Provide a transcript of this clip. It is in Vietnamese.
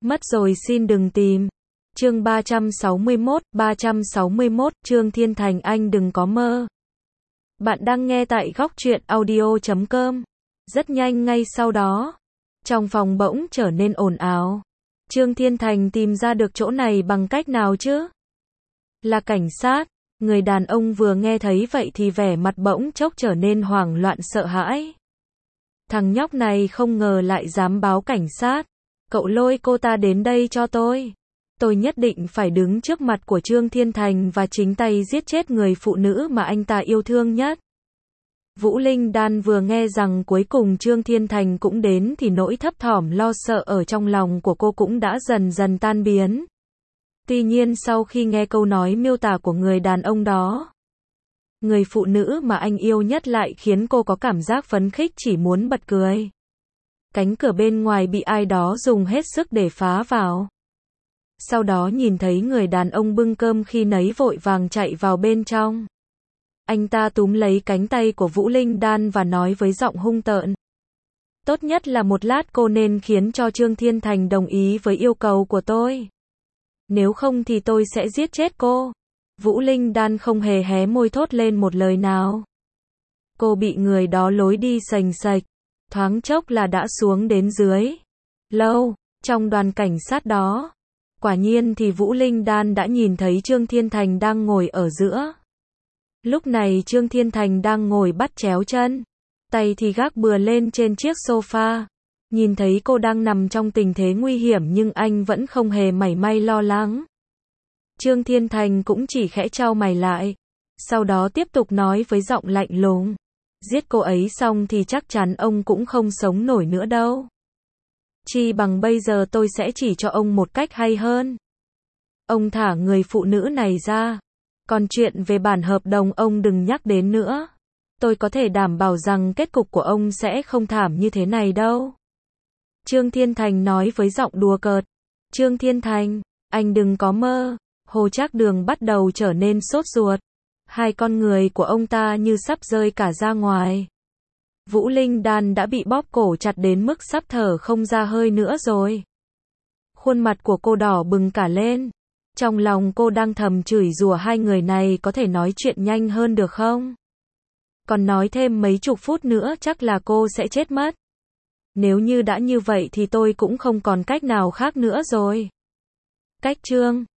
Mất rồi xin đừng tìm. Chương 361, Trương Thiên Thành anh đừng có mơ. Bạn đang nghe tại góc truyện audio.com. Rất nhanh ngay sau đó, trong phòng bỗng trở nên ồn ào. Trương Thiên Thành tìm ra được chỗ này bằng cách nào chứ? Là cảnh sát. Người đàn ông vừa nghe thấy vậy thì vẻ mặt bỗng chốc trở nên hoảng loạn sợ hãi. Thằng nhóc này không ngờ lại dám báo cảnh sát. Cậu lôi cô ta đến đây cho tôi. Tôi nhất định phải đứng trước mặt của Trương Thiên Thành và chính tay giết chết người phụ nữ mà anh ta yêu thương nhất. Vũ Linh Đan vừa nghe rằng cuối cùng Trương Thiên Thành cũng đến thì nỗi thấp thỏm lo sợ ở trong lòng của cô cũng đã dần dần tan biến. Tuy nhiên sau khi nghe câu nói miêu tả của người đàn ông đó, người phụ nữ mà anh yêu nhất lại khiến cô có cảm giác phấn khích chỉ muốn bật cười. Cánh cửa bên ngoài bị ai đó dùng hết sức để phá vào. Sau đó nhìn thấy người đàn ông bưng cơm khi nấy vội vàng chạy vào bên trong. Anh ta túm lấy cánh tay của Vũ Linh Đan và nói với giọng hung tợn. Tốt nhất là một lát cô nên khiến cho Trương Thiên Thành đồng ý với yêu cầu của tôi. Nếu không thì tôi sẽ giết chết cô. Vũ Linh Đan không hề hé môi thốt lên một lời nào. Cô bị người đó lối đi sành sạch. Thoáng chốc là đã xuống đến dưới lâu, trong đoàn cảnh sát đó. Quả nhiên thì Vũ Linh Đan đã nhìn thấy Trương Thiên Thành đang ngồi ở giữa. Lúc này Trương Thiên Thành đang ngồi bắt chéo chân, tay thì gác bừa lên trên chiếc sofa. Nhìn thấy cô đang nằm trong tình thế nguy hiểm nhưng anh vẫn không hề mảy may lo lắng. Trương Thiên Thành cũng chỉ khẽ chau mày lại, sau đó tiếp tục nói với giọng lạnh lùng. Giết cô ấy xong thì chắc chắn ông cũng không sống nổi nữa đâu. Chi bằng bây giờ tôi sẽ chỉ cho ông một cách hay hơn. Ông thả người phụ nữ này ra. Còn chuyện về bản hợp đồng ông đừng nhắc đến nữa. Tôi có thể đảm bảo rằng kết cục của ông sẽ không thảm như thế này đâu. Trương Thiên Thành nói với giọng đùa cợt. Trương Thiên Thành, anh đừng có mơ. Hồ Trác Đường bắt đầu trở nên sốt ruột. Hai con người của ông ta như sắp rơi cả ra ngoài. Vũ Linh Đan đã bị bóp cổ chặt đến mức sắp thở không ra hơi nữa rồi. Khuôn mặt của cô đỏ bừng cả lên. Trong lòng cô đang thầm chửi rủa hai người này có thể nói chuyện nhanh hơn được không? Còn nói thêm mấy chục phút nữa chắc là cô sẽ chết mất. Nếu như đã như vậy thì tôi cũng không còn cách nào khác nữa rồi. Cách Trương